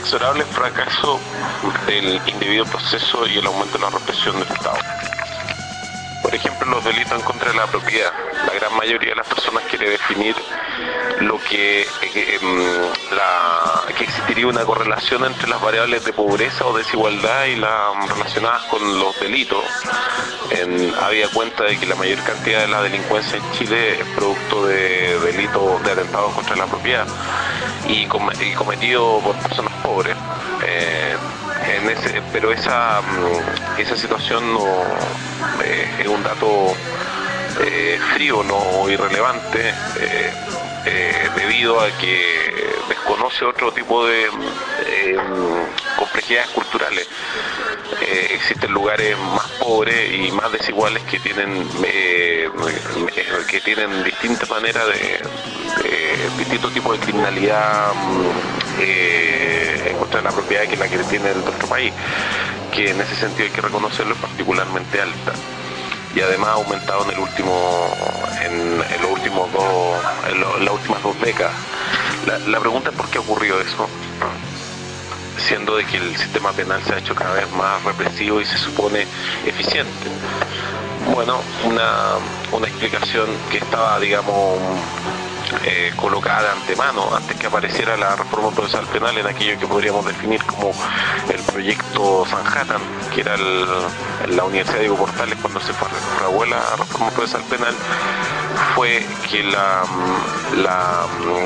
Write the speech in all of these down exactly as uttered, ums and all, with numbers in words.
inexorable fracaso del indebido proceso y el aumento de la represión del Estado. Por ejemplo, los delitos en contra de la propiedad. La gran mayoría de las personas quiere definir lo que, eh, la, que existiría una correlación entre las variables de pobreza o desigualdad y las relacionadas con los delitos, en habida cuenta de que la mayor cantidad de la delincuencia en Chile es producto de delitos de atentados contra la propiedad y, com y cometido por personas pobres. Eh, en ese, pero esa, esa situación no eh, es un dato eh, frío, no irrelevante, eh, eh, debido a que desconoce otro tipo de eh, complejidades culturales. Eh, existen lugares más pobres y más desiguales que tienen eh, que tienen distintas maneras de, de distintos tipos de criminalidad eh, en contra de la propiedad que la que tiene nuestro país, que en ese sentido hay que reconocerlo, es particularmente alta y además ha aumentado en el último en, en los últimos dos en, lo, en las últimas dos décadas. La, la pregunta es por qué ocurrió eso, siendo de que el sistema penal se ha hecho cada vez más represivo y se supone eficiente. Bueno, una, una explicación que estaba, digamos, eh, colocada de antemano, antes que apareciera la reforma procesal penal, en aquello que podríamos definir como el proyecto Sanhattan, que era el, la Universidad Diego Portales cuando se fraguó la reforma procesal penal, fue que la, la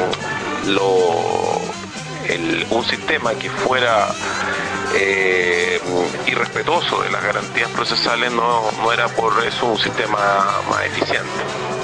lo El, un sistema que fuera eh, irrespetuoso de las garantías procesales no, no era por eso un sistema más eficiente.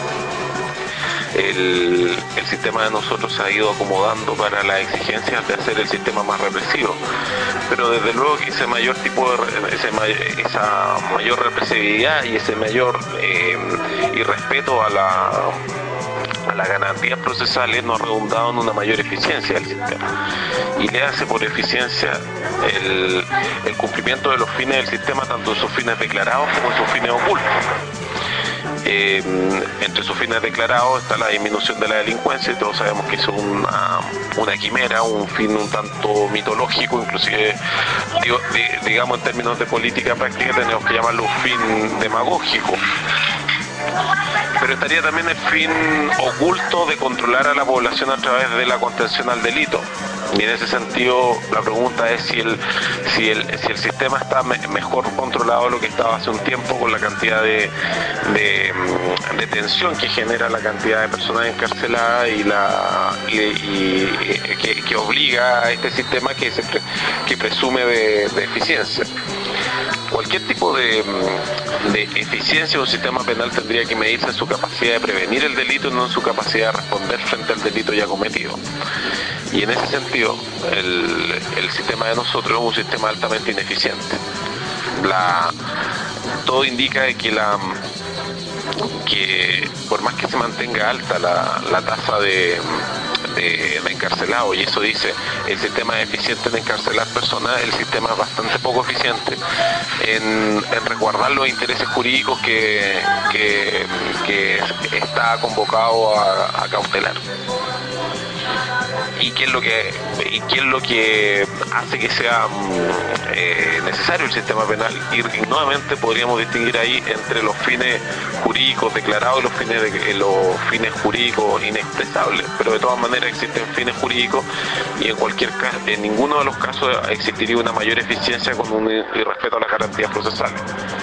El, el sistema de nosotros se ha ido acomodando para las exigencias de hacer el sistema más represivo, pero desde luego que ese mayor tipo de ese, esa mayor represividad y ese mayor eh, irrespeto a la a las garantías procesales no ha redundado en una mayor eficiencia del sistema y le hace por eficiencia el, el cumplimiento de los fines del sistema, tanto en sus fines declarados como en sus fines ocultos. Eh, entre sus fines declarados está la disminución de la delincuencia, y todos sabemos que es una, una quimera, un fin un tanto mitológico, inclusive digo, de, digamos en términos de política práctica tenemos que llamarlo un fin demagógico. Pero estaría también el fin oculto de controlar a la población a través de la contención al delito. Y en ese sentido la pregunta es si el, si el, si el sistema está me, mejor controlado de lo que estaba hace un tiempo, con la cantidad de, de, de tensión que genera la cantidad de personas encarceladas y, la, y, y que, que obliga a este sistema que, se, que presume de, de eficiencia. Cualquier tipo de, de eficiencia de un sistema penal tendría que medirse en su capacidad de prevenir el delito y no en su capacidad de responder frente al delito ya cometido. Y en ese sentido, el, el sistema de nosotros es un sistema altamente ineficiente. La, todo indica de que, la, que por más que se mantenga alta la, la tasa de... De, de encarcelados, y eso dice el sistema es eficiente en encarcelar personas, el sistema es bastante poco eficiente en, en resguardar los intereses jurídicos que, que, que está convocado a, a cautelar. ¿Y qué es lo que, y qué es lo que hace que sea eh, necesario el sistema penal? Y, y nuevamente podríamos distinguir ahí entre los fines jurídicos declarados y los fines, de, los fines jurídicos inexpresables. Pero de todas maneras existen fines jurídicos y en cualquier caso, en ninguno de los casos existiría una mayor eficiencia con un irrespeto a las garantías procesales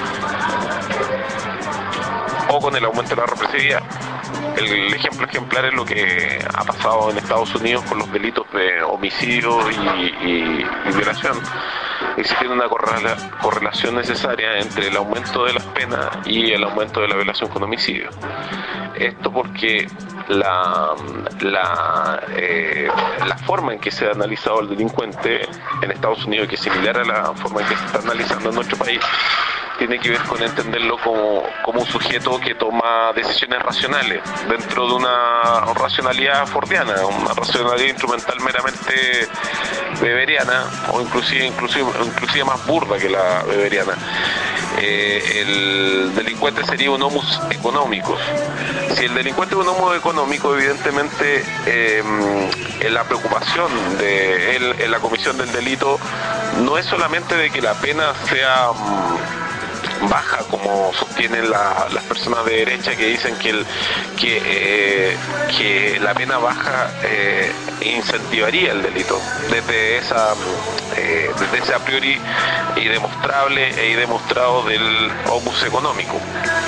o con el aumento de la represividad. El ejemplo ejemplar es lo que ha pasado en Estados Unidos con los delitos de homicidio y, y, y violación. Existe una correlación necesaria entre el aumento de las penas y el aumento de la violación con homicidio. Esto porque la, la, eh, la forma en que se ha analizado el delincuente en Estados Unidos, que es similar a la forma en que se está analizando en nuestro país, tiene que ver con entenderlo como, como un sujeto que toma decisiones racionales dentro de una racionalidad fordiana, una racionalidad instrumental meramente weberiana, o inclusive, inclusive, inclusive más burda que la weberiana. Eh, el delincuente sería un homus economicus, Si el delincuente es un homo económico, evidentemente eh, en la preocupación de él en la comisión del delito no es solamente de que la pena sea um, baja, como sostienen la, las personas de derecha que dicen que, el, que, eh, que la pena baja eh, incentivaría el delito, desde esa eh, desde ese a priori indemostrable e demostrado del homus económico.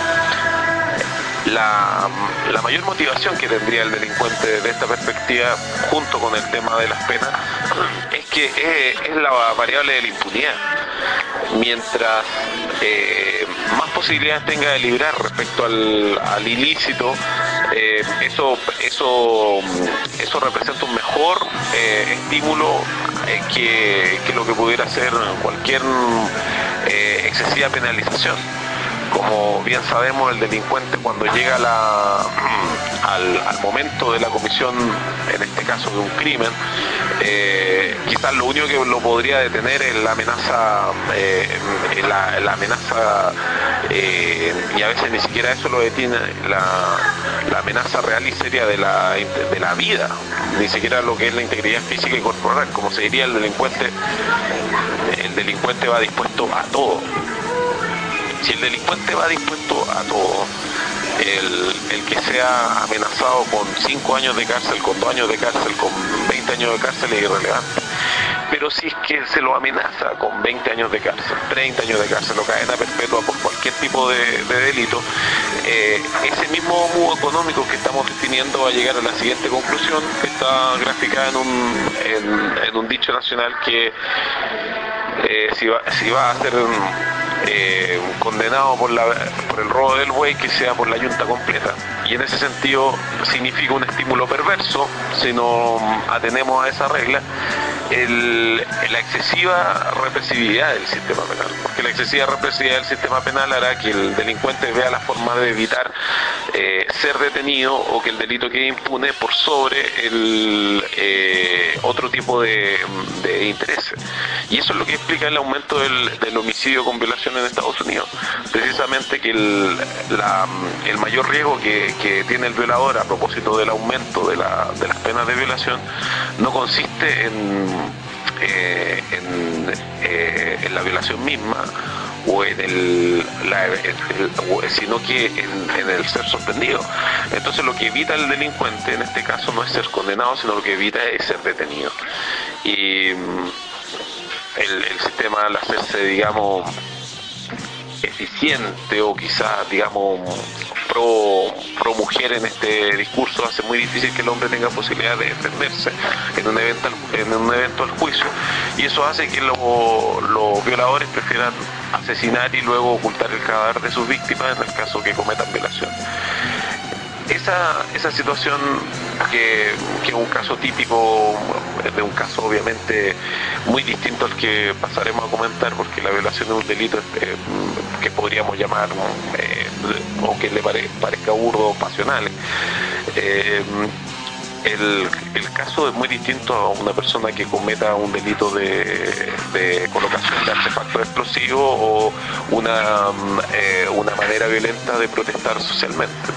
La, la mayor motivación que tendría el delincuente desde esta perspectiva, junto con el tema de las penas, es que es, es la variable de la impunidad. Mientras eh, más posibilidades tenga de librar respecto al, al ilícito, eh, eso, eso, eso representa un mejor eh, estímulo eh, que, que lo que pudiera ser cualquier eh, excesiva penalización. Como bien sabemos, el delincuente cuando llega a la, al, al momento de la comisión, en este caso de un crimen, eh, quizás lo único que lo podría detener es la amenaza, eh, la, la amenaza eh, y a veces ni siquiera eso lo detiene, la, la amenaza real y seria de la, de la vida, ni siquiera lo que es la integridad física y corporal. Como se diría, el delincuente, el delincuente va dispuesto a todo. Si el delincuente va dispuesto a todo, el, el que sea amenazado con cinco años de cárcel, con dos años de cárcel, con veinte años de cárcel es irrelevante. Pero si es que se lo amenaza con veinte años de cárcel, treinta años de cárcel o cadena perpetua por cualquier tipo de, de delito, eh, ese mismo homo económico que estamos definiendo va a llegar a la siguiente conclusión, que está graficada en un, en, en un dicho nacional que eh, si, va, si va a ser Eh, condenado por, la, por el robo del buey, que sea por la yunta completa. Y en ese sentido significa un estímulo perverso, si no atenemos a esa regla, el, la excesiva represividad del sistema penal, porque la excesiva represividad del sistema penal hará que el delincuente vea la forma de evitar eh, ser detenido o que el delito quede impune por sobre el eh, otro tipo de, de intereses. Y eso es lo que explica el aumento del, del homicidio con violación en Estados Unidos, precisamente que el, la, el mayor riesgo que, que tiene el violador a propósito del aumento de, la, de las penas de violación no consiste en, eh, en, eh, en la violación misma o en el, la, el, el sino que en, en el ser sorprendido. Entonces lo que evita el delincuente en este caso no es ser condenado, sino lo que evita es ser detenido. Y el, el sistema, al hacerse, digamos, eficiente o quizás, digamos, pro, pro mujer en este discurso, hace muy difícil que el hombre tenga posibilidad de defenderse en un evento, en un evento al juicio, y eso hace que los los violadores prefieran asesinar y luego ocultar el cadáver de sus víctimas en el caso que cometan violación. Esa, esa situación que, que es un caso típico de un caso obviamente muy distinto al que pasaremos a comentar, porque la violación es un delito eh, que podríamos llamar eh, o que le pare, parezca burdo, pasional. Eh, el, el caso es muy distinto a una persona que cometa un delito de, de colocación de artefactos explosivos o una, eh, una manera violenta de protestar socialmente.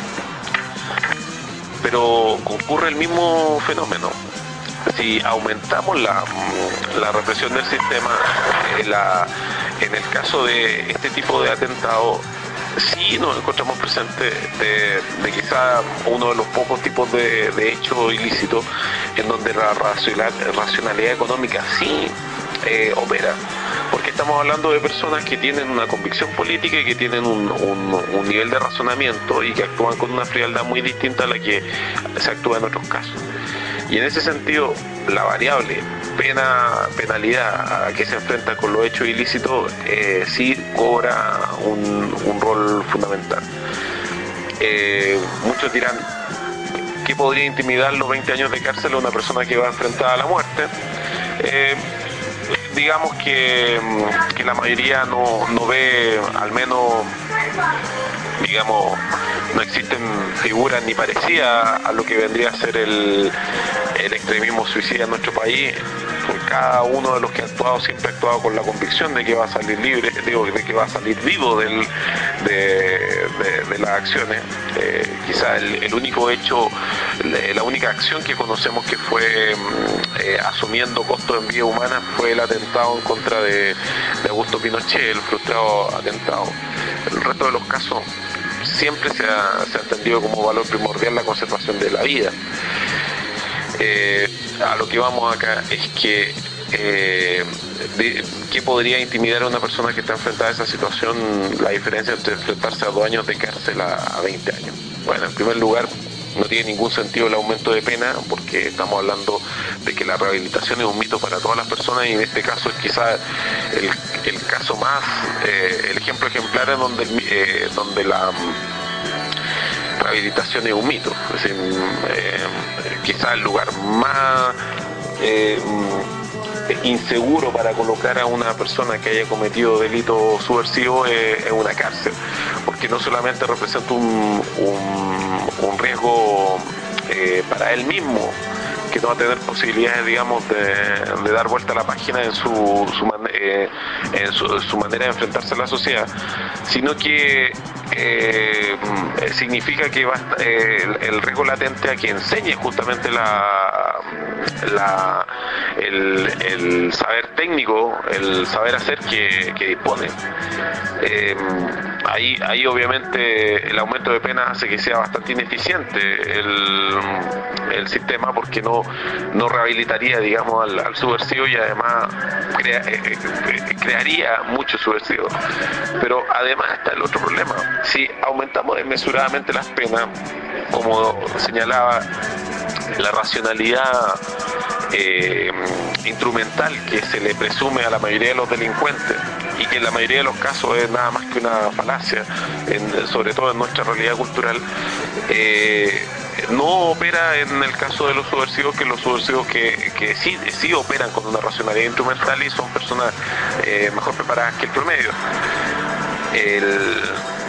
Pero ocurre el mismo fenómeno. Si aumentamos la, la represión del sistema, eh, la, en el caso de este tipo de atentados, sí nos encontramos presentes de, de quizá uno de los pocos tipos de, de hechos ilícitos en donde la racionalidad económica sí eh, opera. Porque estamos hablando de personas que tienen una convicción política y que tienen un, un, un nivel de razonamiento y que actúan con una frialdad muy distinta a la que se actúa en otros casos. Y en ese sentido, la variable pena, penalidad a que se enfrenta con los hechos ilícitos eh, sí cobra un, un rol fundamental. Eh, muchos dirán, ¿qué podría intimidar los veinte años de cárcel a una persona que va enfrentada a la muerte? Eh, digamos que, que la mayoría no, no ve, al menos, digamos, no existen figuras ni parecidas a lo que vendría a ser el, el extremismo suicida en nuestro país, cada uno de los que ha actuado siempre ha actuado con la convicción de que va a salir libre, digo, de que va a salir vivo del, de, de, de las acciones. Eh, quizá el, el único hecho, la única acción que conocemos que fue eh, asumiendo costos en vida humana fue el atentado en contra de, de Augusto Pinochet, el frustrado atentado. El resto de los casos siempre se ha, se ha entendido como valor primordial la conservación de la vida. Eh, a lo que vamos acá es que eh, de, ¿qué podría intimidar a una persona que está enfrentada a esa situación? La diferencia entre enfrentarse a dos años de cárcel a, a veinte años. Bueno, en primer lugar, no tiene ningún sentido el aumento de pena, porque estamos hablando de que la rehabilitación es un mito para todas las personas, y en este caso es quizás el, el caso más, eh, el ejemplo ejemplar en donde, eh, donde la rehabilitación es un mito. Es decir, eh, quizás el lugar más eh, inseguro para colocar a una persona que haya cometido delito subversivo es, es una cárcel, porque no solamente representa un, un, un riesgo eh, para él mismo, que no va a tener posibilidades, digamos, de, de dar vuelta a la página en su, su, man, eh, en su, su manera de enfrentarse a la sociedad, sino que eh, significa que va a, eh, el, el riesgo latente a que enseñe justamente la, la, el, el saber técnico, el saber hacer que, que dispone. Eh, ahí, ahí obviamente el aumento de pena hace que sea bastante ineficiente el, el sistema, porque no, no rehabilitaría, digamos, al, al subversivo, y además crea, eh, eh, crearía muchos subversivos. Pero además está el otro problema: si aumentamos desmesuradamente las penas, como señalaba, la racionalidad eh, instrumental que se le presume a la mayoría de los delincuentes, y que en la mayoría de los casos es nada más que una falacia, en, sobre todo en nuestra realidad cultural, eh, no opera en el caso de los subversivos, que los subversivos que, que sí, sí operan con una racionalidad instrumental y son personas eh, mejor preparadas que el promedio. El,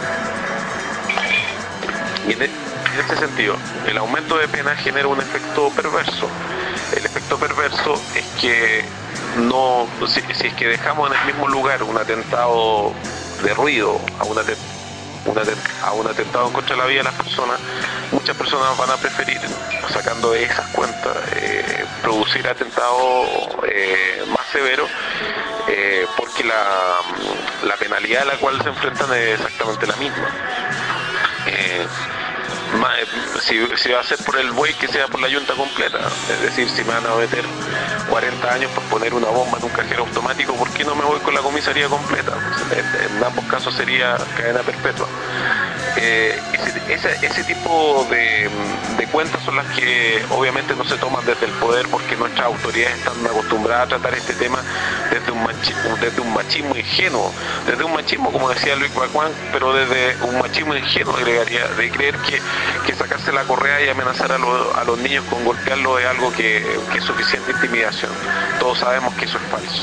y en, en este sentido, el aumento de pena genera un efecto perverso. El efecto perverso es que no, si, si es que dejamos en el mismo lugar un atentado de ruido a un atentado Una, a un atentado en contra de la vida de las personas, muchas personas van a preferir, sacando de esas cuentas, eh, producir atentados eh, más severos, eh, porque la, la penalidad a la cual se enfrentan es exactamente la misma. Eh, Si, si va a ser por el buey, que sea por la yunta completa. Es decir, si me van a meter cuarenta años por poner una bomba en un cajero automático, ¿por qué no me voy con la comisaría completa? En, en ambos casos sería cadena perpetua. Eh, ese, ese, ese tipo de, de cuentas son las que obviamente no se toman desde el poder, porque nuestras autoridades están acostumbradas a tratar este tema desde un machismo, desde un machismo ingenuo, desde un machismo, como decía Luis Cuacuán, pero desde un machismo ingenuo, agregaría, de creer que, que sacarse la correa y amenazar a, lo, a los niños con golpearlos es algo que, que es suficiente intimidación. Todos sabemos que eso es falso.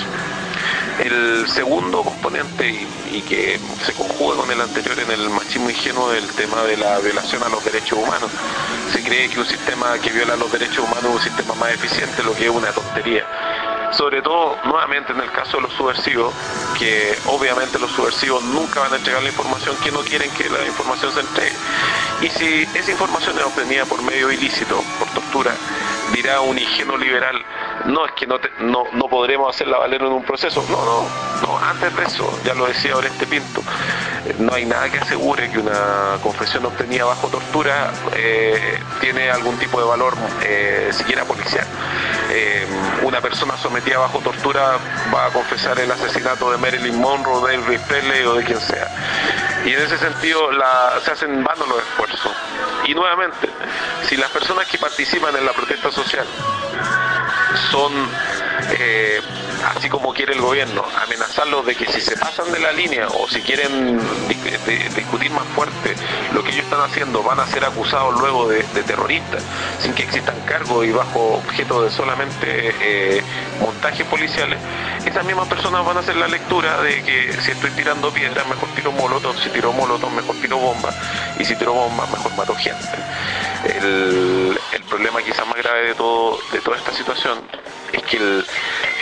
El segundo componente, y, y que se conjuga con el anterior en el machismo ingenuo, del tema de la violación a los derechos humanos. Se cree que un sistema que viola los derechos humanos es un sistema más eficiente, lo que es una tontería. Sobre todo, nuevamente, en el caso de los subversivos, que obviamente los subversivos nunca van a entregar la información que no quieren que la información se entregue. Y si esa información es obtenida por medio ilícito, por tortura, dirá un ingenuo liberal: no, es que no, te, no, no podremos hacerla valer en un proceso. No, no, no, antes de eso, ya lo decía Oreste Pinto, no hay nada que asegure que una confesión obtenida bajo tortura eh, tiene algún tipo de valor, eh, siquiera policial. Eh, una persona sometida bajo tortura va a confesar el asesinato de Marilyn Monroe, de Elvis Presley o de quien sea. Y en ese sentido la, se hacen vanos los esfuerzos. Y nuevamente, si las personas que participan en la protesta social son, eh, así como quiere el gobierno, amenazarlos de que si se pasan de la línea o si quieren di- di- discutir más fuerte lo que ellos están haciendo, van a ser acusados luego de, de terroristas, sin que existan cargos y bajo objeto de solamente eh, montajes policiales, esas mismas personas van a hacer la lectura de que si estoy tirando piedras, mejor tiro molotov, si tiro molotov, mejor tiro bomba, y si tiro bomba, mejor mato gente. El, el problema quizás más grave de todo de toda esta situación es que el,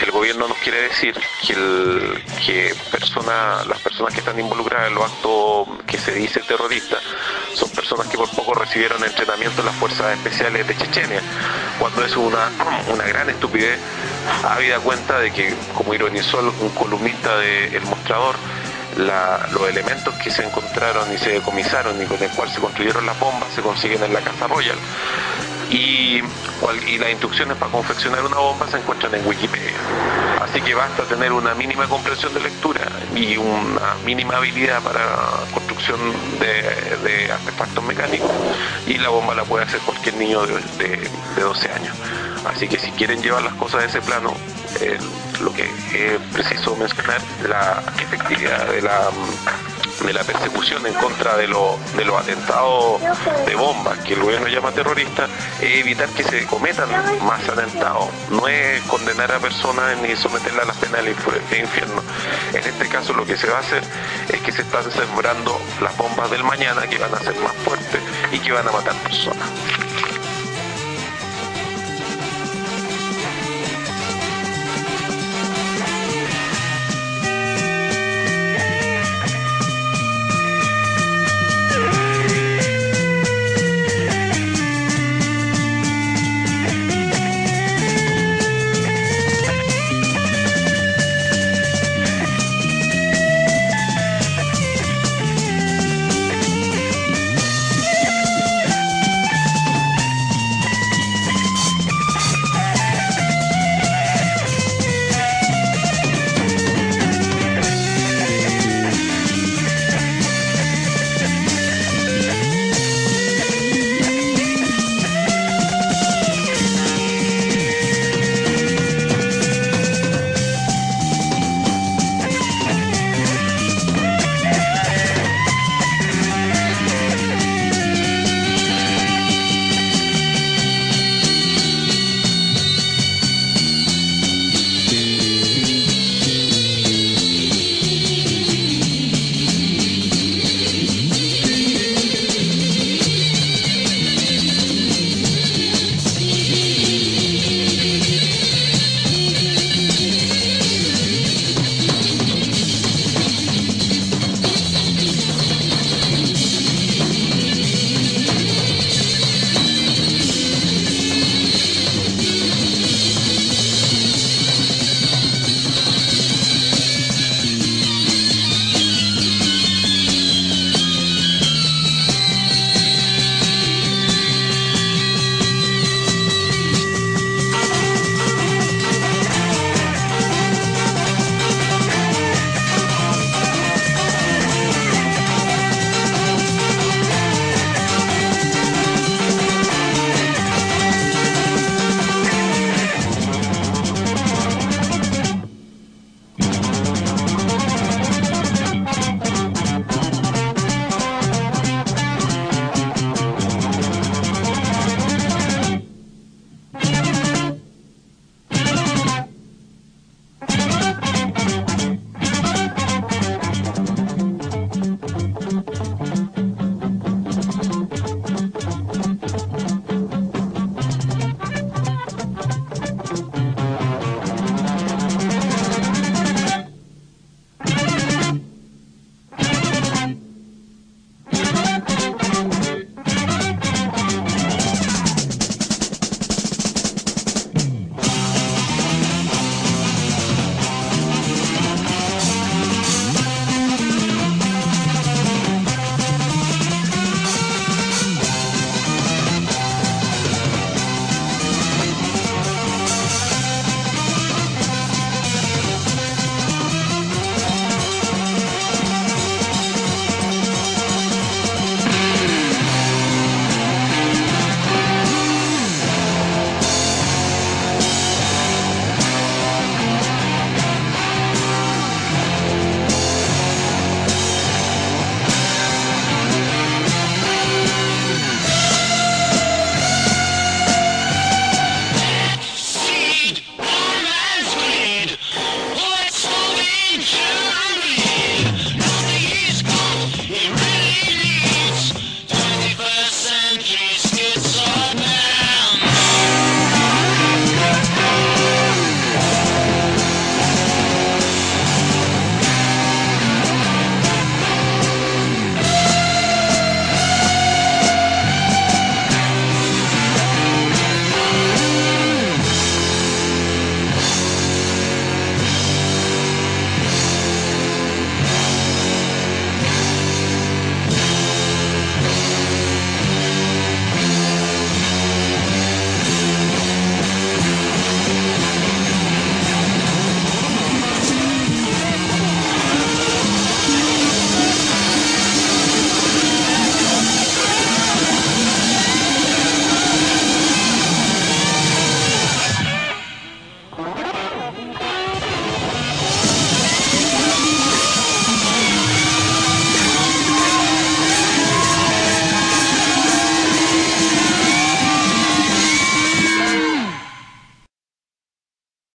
el gobierno nos quiere decir que, el, que persona, las personas que están involucradas en los actos que se dice terroristas son personas que por poco recibieron entrenamiento en las fuerzas especiales de Chechenia, cuando es una, una gran estupidez, habida cuenta de que, como ironizó un columnista de El Mostrador, La, los elementos que se encontraron y se decomisaron y con el cual se construyeron las bombas se consiguen en la Casa Royal y, y las instrucciones para confeccionar una bomba se encuentran en Wikipedia, así que basta tener una mínima comprensión de lectura y una mínima habilidad para construcción de, de artefactos mecánicos y la bomba la puede hacer cualquier niño de, de, de doce años. Así que si quieren llevar las cosas a ese plano, eh, lo que es preciso mencionar, la efectividad de la, de la persecución en contra de, lo, de los atentados de bombas que el gobierno llama terroristas, es evitar que se cometan más atentados, no es condenar a personas ni someterlas a las penas del infierno. En este caso lo que se va a hacer es que se están sembrando las bombas del mañana que van a ser más fuertes y que van a matar personas.